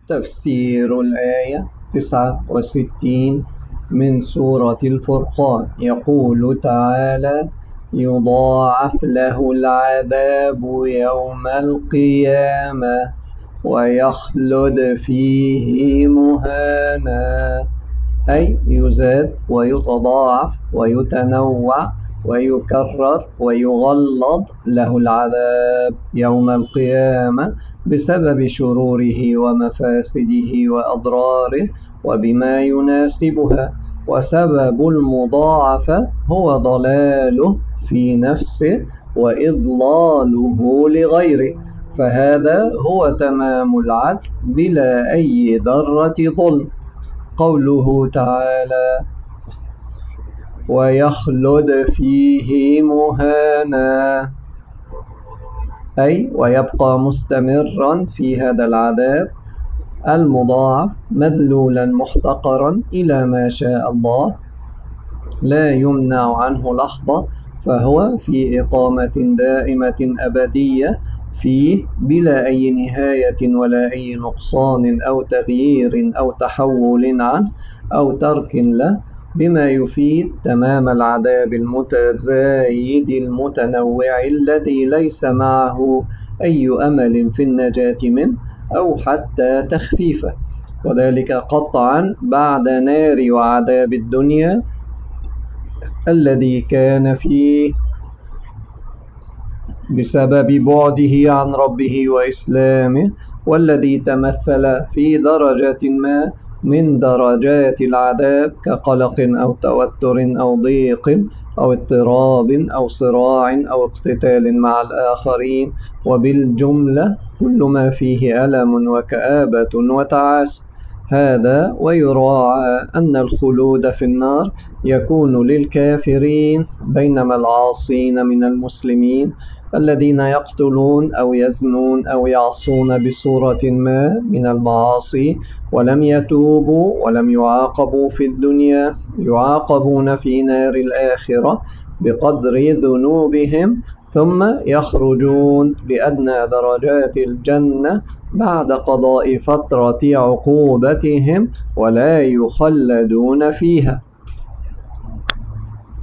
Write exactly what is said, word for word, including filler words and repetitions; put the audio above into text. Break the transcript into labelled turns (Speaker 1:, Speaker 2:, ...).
Speaker 1: تفسير الآية تسعة وستين من سورة الفرقان. يقول تعالى: يضاعف له العذاب يوم القيامة ويخلد فيه مهانا، أي يزاد ويتضاعف ويتنوع ويكرر ويغلظ له العذاب يوم القيامة بسبب شروره ومفاسده وأضراره وبما يناسبها، وسبب المضاعفة هو ضلاله في نفسه وإضلاله لغيره، فهذا هو تمام العدل بلا أي ذرة ظلم. قوله تعالى: ويخلد فيه مهانا، أي ويبقى مستمرا في هذا العذاب المضاعف مذلولا محتقرا إلى ما شاء الله، لا يمنع عنه لحظة، فهو في إقامة دائمة أبدية فيه بلا أي نهاية ولا أي نقصان أو تغيير أو تحول عنه أو ترك له، بما يفيد تمام العذاب المتزايد المتنوع الذي ليس معه أي أمل في النجاة منه أو حتى تخفيفه، وذلك قطعا بعد نار وعذاب الدنيا الذي كان فيه بسبب بعده عن ربه وإسلامه، والذي تمثل في درجة ما من درجات العذاب كقلق أو توتر أو ضيق أو اضطراب أو صراع أو اقتتال مع الآخرين، وبالجملة كل ما فيه ألم وكآبة وتعاسة. هذا ويراعى أن الخلود في النار يكون للكافرين، بينما العاصين من المسلمين الذين يقتلون أو يزنون أو يعصون بصورة ما من المعاصي ولم يتوبوا ولم يعاقبوا في الدنيا يعاقبون في نار الآخرة بقدر ذنوبهم، ثم يخرجون لأدنى درجات الجنة بعد قضاء فترة عقوبتهم ولا يخلدون فيها.